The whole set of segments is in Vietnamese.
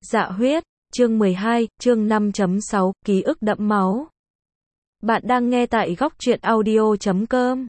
Dạ huyết, chương 12, chương 5.6, ký ức đẫm máu. Bạn đang nghe tại góc truyện audio.com.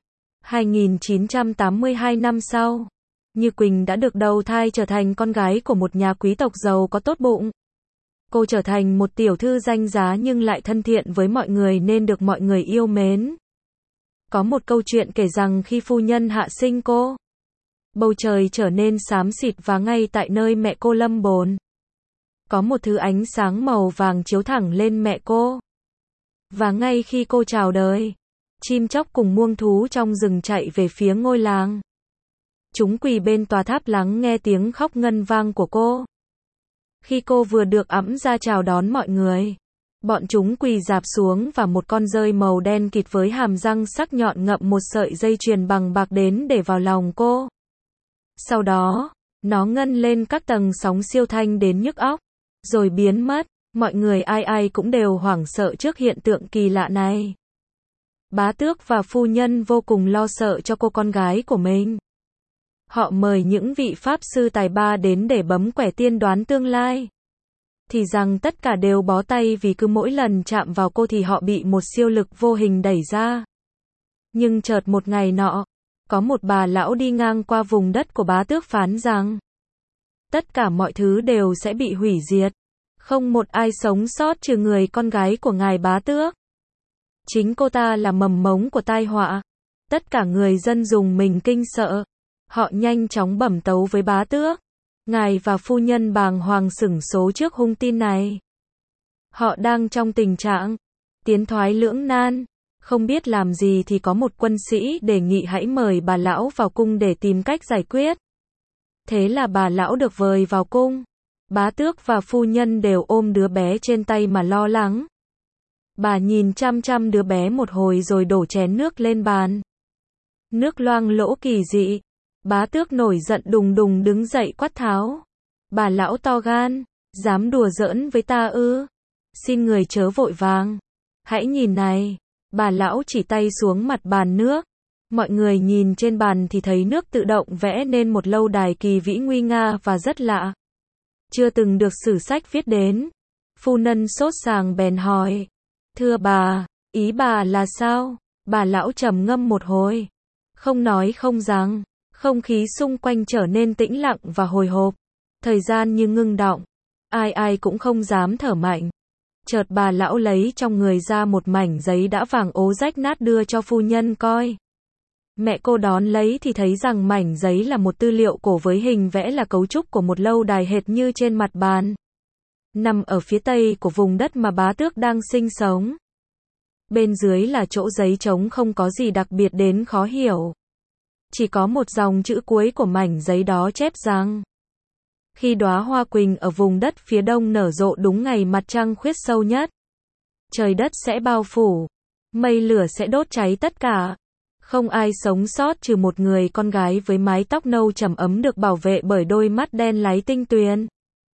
2982 năm sau, Như Quỳnh đã được đầu thai trở thành con gái của một nhà quý tộc giàu có tốt bụng. Cô trở thành một tiểu thư danh giá nhưng lại thân thiện với mọi người nên được mọi người yêu mến. Có một câu chuyện kể rằng khi phu nhân hạ sinh cô, bầu trời trở nên xám xịt và ngay tại nơi mẹ cô lâm bồn, có một thứ ánh sáng màu vàng chiếu thẳng lên mẹ cô. Và ngay khi cô chào đời, chim chóc cùng muông thú trong rừng chạy về phía ngôi làng. Chúng quỳ bên tòa tháp lắng nghe tiếng khóc ngân vang của cô. Khi cô vừa được ẵm ra chào đón mọi người, bọn chúng quỳ rạp xuống và một con dơi màu đen kịt với hàm răng sắc nhọn ngậm một sợi dây chuyền bằng bạc đến để vào lòng cô. Sau đó, nó ngân lên các tầng sóng siêu thanh đến nhức óc, rồi biến mất. Mọi người ai ai cũng đều hoảng sợ trước hiện tượng kỳ lạ này. Bá tước và phu nhân vô cùng lo sợ cho cô con gái của mình. Họ mời những vị pháp sư tài ba đến để bấm quẻ tiên đoán tương lai. Thì rằng tất cả đều bó tay vì cứ mỗi lần chạm vào cô thì họ bị một siêu lực vô hình đẩy ra. Nhưng chợt một ngày nọ, có một bà lão đi ngang qua vùng đất của bá tước phán rằng tất cả mọi thứ đều sẽ bị hủy diệt. Không một ai sống sót trừ người con gái của ngài bá tước. Chính cô ta là mầm mống của tai họa. Tất cả người dân dùng mình kinh sợ. Họ nhanh chóng bẩm tấu với bá tước. Ngài và phu nhân bàng hoàng sửng số trước hung tin này. Họ đang trong tình trạng tiến thoái lưỡng nan, không biết làm gì thì có một quân sĩ đề nghị hãy mời bà lão vào cung để tìm cách giải quyết. Thế là bà lão được vời vào cung. Bá tước và phu nhân đều ôm đứa bé trên tay mà lo lắng. Bà nhìn chăm chăm đứa bé một hồi rồi đổ chén nước lên bàn. Nước loang lỗ kỳ dị. Bá tước nổi giận đùng đùng đứng dậy quát tháo. Bà lão to gan, dám đùa giỡn với ta ư? Xin người chớ vội vàng. Hãy nhìn này. Bà lão chỉ tay xuống mặt bàn nước. Mọi người nhìn trên bàn thì thấy nước tự động vẽ nên một lâu đài kỳ vĩ nguy nga và rất lạ. Chưa từng được sử sách viết đến. Phu nhân sốt sàng bèn hỏi. Thưa bà, ý bà là sao? Bà lão trầm ngâm một hồi. Không nói không rằng. Không khí xung quanh trở nên tĩnh lặng và hồi hộp. Thời gian như ngưng đọng. Ai ai cũng không dám thở mạnh. Chợt bà lão lấy trong người ra một mảnh giấy đã vàng ố rách nát đưa cho phu nhân coi. Mẹ cô đón lấy thì thấy rằng mảnh giấy là một tư liệu cổ với hình vẽ là cấu trúc của một lâu đài hệt như trên mặt bàn. Nằm ở phía tây của vùng đất mà bá tước đang sinh sống. Bên dưới là chỗ giấy trống không có gì đặc biệt đến khó hiểu. Chỉ có một dòng chữ cuối của mảnh giấy đó chép rằng khi đóa hoa quỳnh ở vùng đất phía đông nở rộ đúng ngày mặt trăng khuyết sâu nhất, trời đất sẽ bao phủ, mây lửa sẽ đốt cháy tất cả. Không ai sống sót trừ một người con gái với mái tóc nâu trầm ấm được bảo vệ bởi đôi mắt đen láy tinh tuyền.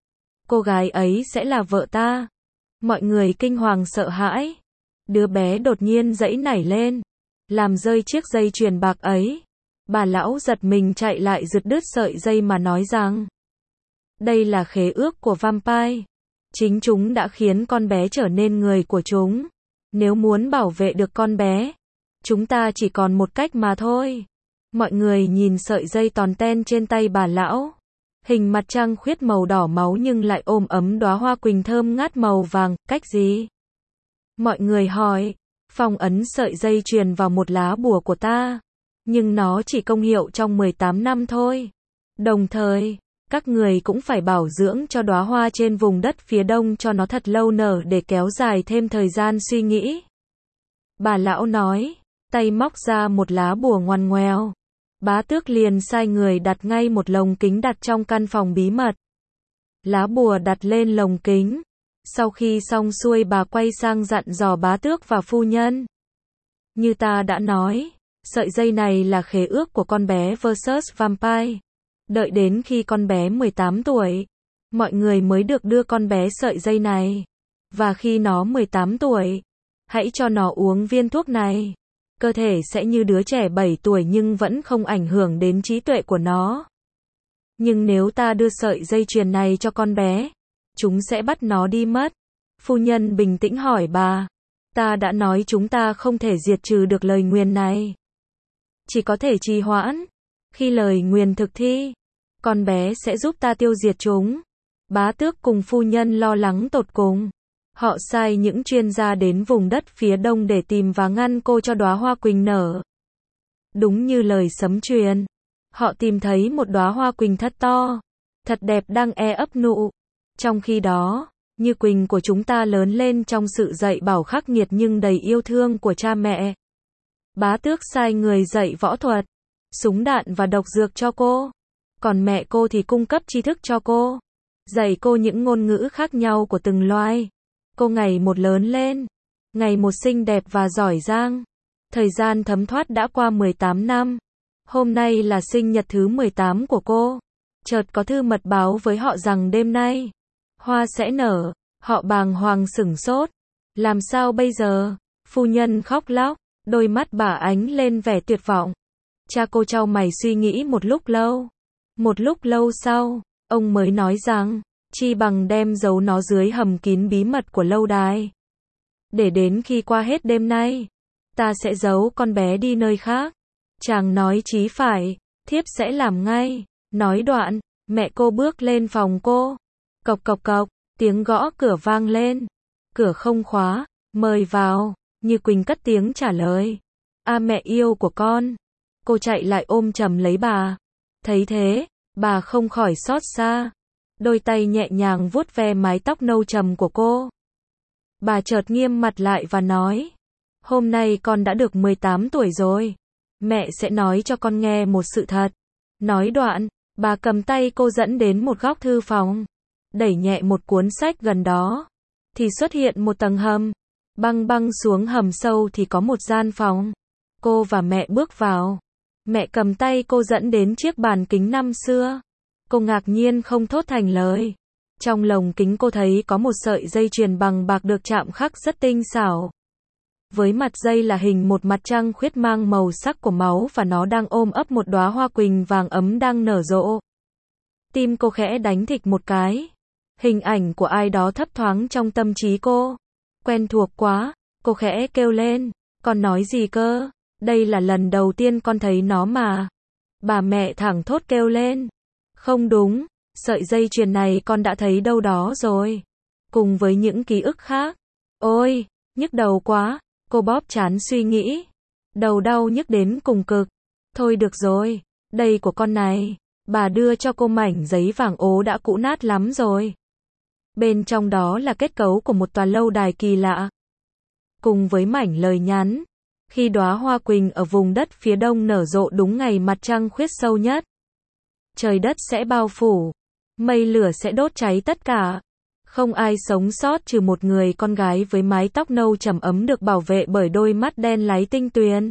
Cô gái ấy sẽ là vợ ta. Mọi người kinh hoàng sợ hãi. Đứa bé đột nhiên giãy nảy lên, làm rơi chiếc dây chuyền bạc ấy. Bà lão giật mình chạy lại giật đứt sợi dây mà nói rằng đây là khế ước của vampire. Chính chúng đã khiến con bé trở nên người của chúng. Nếu muốn bảo vệ được con bé, chúng ta chỉ còn một cách mà thôi. Mọi người nhìn sợi dây tòn ten trên tay bà lão. Hình mặt trăng khuyết màu đỏ máu nhưng lại ôm ấm đóa hoa quỳnh thơm ngát màu vàng. Cách gì? Mọi người hỏi. Phong ấn sợi dây chuyền vào một lá bùa của ta. Nhưng nó chỉ công hiệu trong 18 năm thôi. Đồng thời, các người cũng phải bảo dưỡng cho đóa hoa trên vùng đất phía đông cho nó thật lâu nở để kéo dài thêm thời gian suy nghĩ. Bà lão nói, tay móc ra một lá bùa ngoằn ngoèo. Bá tước liền sai người đặt ngay một lồng kính đặt trong căn phòng bí mật. Lá bùa đặt lên lồng kính. Sau khi xong xuôi bà quay sang dặn dò bá tước và phu nhân. Như ta đã nói, sợi dây này là khế ước của con bé versus vampire. Đợi đến khi con bé 18 tuổi, mọi người mới được đưa con bé sợi dây này. Và khi nó 18 tuổi, hãy cho nó uống viên thuốc này. Cơ thể sẽ như đứa trẻ 7 tuổi nhưng vẫn không ảnh hưởng đến trí tuệ của nó. Nhưng nếu ta đưa sợi dây chuyền này cho con bé, chúng sẽ bắt nó đi mất. Phu nhân bình tĩnh hỏi bà. Ta đã nói chúng ta không thể diệt trừ được lời nguyền này. Chỉ có thể trì hoãn. Khi lời nguyền thực thi, con bé sẽ giúp ta tiêu diệt chúng. Bá tước cùng phu nhân lo lắng tột cùng. Họ sai những chuyên gia đến vùng đất phía đông để tìm và ngăn cô cho đóa hoa quỳnh nở. Đúng như lời sấm truyền, họ tìm thấy một đóa hoa quỳnh thật to, thật đẹp đang ấp nụ. Trong khi đó, Như Quỳnh của chúng ta lớn lên trong sự dạy bảo khắc nghiệt nhưng đầy yêu thương của cha mẹ. Bá tước sai người dạy võ thuật, súng đạn và độc dược cho cô. Còn mẹ cô thì cung cấp tri thức cho cô, dạy cô những ngôn ngữ khác nhau của từng loài. Cô ngày một lớn lên, ngày một xinh đẹp và giỏi giang. Thời gian thấm thoát đã qua 18 năm. Hôm nay là sinh nhật thứ 18 của cô. Chợt có thư mật báo với họ rằng đêm nay hoa sẽ nở. Họ bàng hoàng sửng sốt. Làm sao bây giờ? Phu nhân khóc lóc, đôi mắt bà ánh lên vẻ tuyệt vọng. Cha cô chau mày suy nghĩ một lúc lâu. Một lúc lâu sau, ông mới nói rằng, chi bằng đem giấu nó dưới hầm kín bí mật của lâu đài. Để đến khi qua hết đêm nay, ta sẽ giấu con bé đi nơi khác. Chàng nói chí phải, thiếp sẽ làm ngay. Nói đoạn, mẹ cô bước lên phòng cô. Cộc cộc cộc, tiếng gõ cửa vang lên. Cửa không khóa, mời vào. Như Quỳnh cất tiếng trả lời. A mẹ yêu của con. Cô chạy lại ôm chầm lấy bà. Thấy thế, bà không khỏi xót xa. Đôi tay nhẹ nhàng vuốt ve mái tóc nâu trầm của cô. Bà chợt nghiêm mặt lại và nói. Hôm nay con đã được 18 tuổi rồi. Mẹ sẽ nói cho con nghe một sự thật. Nói đoạn, bà cầm tay cô dẫn đến một góc thư phòng. Đẩy nhẹ một cuốn sách gần đó. Thì xuất hiện một tầng hầm. Băng băng xuống hầm sâu thì có một gian phòng. Cô và mẹ bước vào. Mẹ cầm tay cô dẫn đến chiếc bàn kính năm xưa. Cô ngạc nhiên không thốt thành lời. Trong lồng kính cô thấy có một sợi dây chuyền bằng bạc được chạm khắc rất tinh xảo. Với mặt dây là hình một mặt trăng khuyết mang màu sắc của máu và nó đang ôm ấp một đóa hoa quỳnh vàng ấm đang nở rộ. Tim cô khẽ đánh thịch một cái. Hình ảnh của ai đó thấp thoáng trong tâm trí cô. Quen thuộc quá, cô khẽ kêu lên. Con nói gì cơ? Đây là lần đầu tiên con thấy nó mà. Bà mẹ thẳng thốt kêu lên. Không đúng, sợi dây chuyền này con đã thấy đâu đó rồi. Cùng với những ký ức khác. Ôi, nhức đầu quá. Cô bóp trán suy nghĩ. Đầu đau nhức đến cùng cực. Thôi được rồi, đây của con này. Bà đưa cho cô mảnh giấy vàng ố đã cũ nát lắm rồi. Bên trong đó là kết cấu của một tòa lâu đài kỳ lạ. Cùng với mảnh lời nhắn. Khi đóa hoa quỳnh ở vùng đất phía đông nở rộ đúng ngày mặt trăng khuyết sâu nhất. Trời đất sẽ bao phủ. Mây lửa sẽ đốt cháy tất cả. Không ai sống sót trừ một người con gái với mái tóc nâu trầm ấm được bảo vệ bởi đôi mắt đen láy tinh tuyền.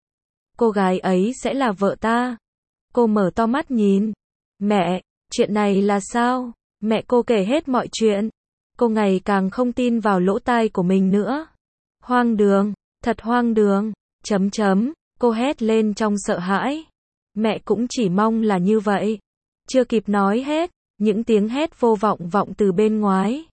Cô gái ấy sẽ là vợ ta. Cô mở to mắt nhìn. Mẹ, chuyện này là sao? Mẹ cô kể hết mọi chuyện. Cô ngày càng không tin vào lỗ tai của mình nữa. Hoang đường, thật hoang đường. Cô hét lên trong sợ hãi. Mẹ cũng chỉ mong là như vậy. Chưa kịp nói hết, những tiếng hét vô vọng vọng từ bên ngoài.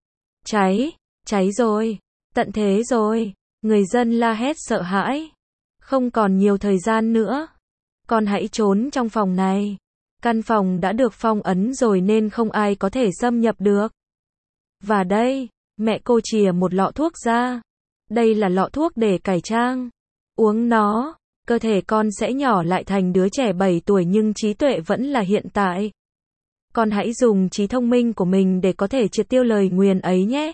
Cháy rồi, tận thế rồi. Người dân la hét sợ hãi. Không còn nhiều thời gian nữa. Con hãy trốn trong phòng này. Căn phòng đã được phong ấn rồi nên không ai có thể xâm nhập được. Và đây, mẹ cô chìa một lọ thuốc ra. Đây là lọ thuốc để cải trang. Uống nó, cơ thể con sẽ nhỏ lại thành đứa trẻ 7 tuổi nhưng trí tuệ vẫn là hiện tại. Con hãy dùng trí thông minh của mình để có thể triệt tiêu lời nguyền ấy nhé.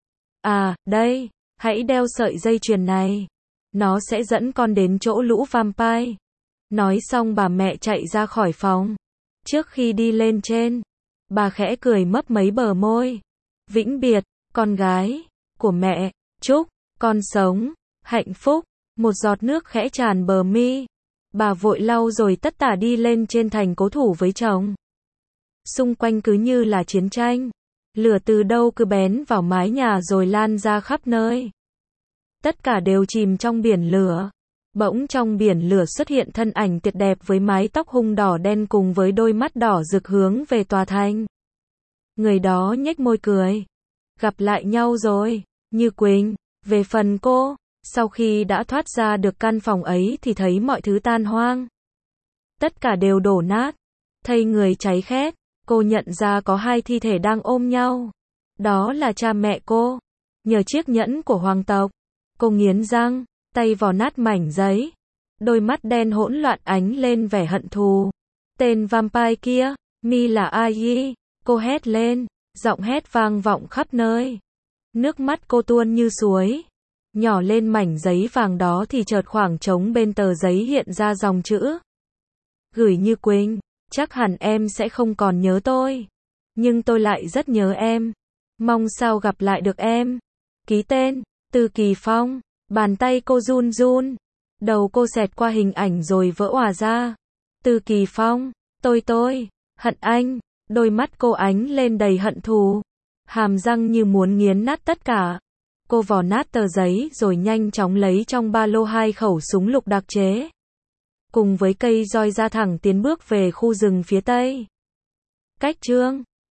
À, đây, hãy đeo sợi dây chuyền này. Nó sẽ dẫn con đến chỗ lũ vampire. Nói xong bà mẹ chạy ra khỏi phòng. Trước khi đi lên trên, bà khẽ cười mấp mấy bờ môi. Vĩnh biệt, con gái của mẹ, chúc con sống hạnh phúc. Một giọt nước khẽ tràn bờ mi. Bà vội lau rồi tất tả đi lên trên thành cố thủ với chồng. Xung quanh cứ như là chiến tranh. Lửa từ đâu cứ bén vào mái nhà rồi lan ra khắp nơi. Tất cả đều chìm trong biển lửa. Bỗng trong biển lửa xuất hiện thân ảnh tuyệt đẹp với mái tóc hung đỏ đen cùng với đôi mắt đỏ rực hướng về tòa thành. Người đó nhếch môi cười. Gặp lại nhau rồi, Như Quỳnh. Về phần cô, sau khi đã thoát ra được căn phòng ấy thì thấy mọi thứ tan hoang. Tất cả đều đổ nát, thây người cháy khét. Cô nhận ra có hai thi thể đang ôm nhau. Đó là cha mẹ cô. Nhờ chiếc nhẫn của hoàng tộc, cô nghiến răng, tay vò nát mảnh giấy. Đôi mắt đen hỗn loạn ánh lên vẻ hận thù. Tên vampire kia, mi là ai? Cô hét lên, giọng hét vang vọng khắp nơi. Nước mắt cô tuôn như suối, nhỏ lên mảnh giấy vàng đó thì chợt khoảng trống bên tờ giấy hiện ra dòng chữ. Gửi Như Quỳnh, chắc hẳn em sẽ không còn nhớ tôi, nhưng tôi lại rất nhớ em. Mong sao gặp lại được em. Ký tên, Từ Kỳ Phong. Bàn tay cô run run, đầu cô xẹt qua hình ảnh rồi vỡ òa ra. Từ Kỳ Phong, tôi, hận anh. Đôi mắt cô ánh lên đầy hận thù, hàm răng như muốn nghiến nát tất cả. Cô vò nát tờ giấy rồi nhanh chóng lấy trong ba lô 2 khẩu súng lục đặc chế. Cùng với cây roi ra thẳng tiến bước về khu rừng phía tây. Cách chương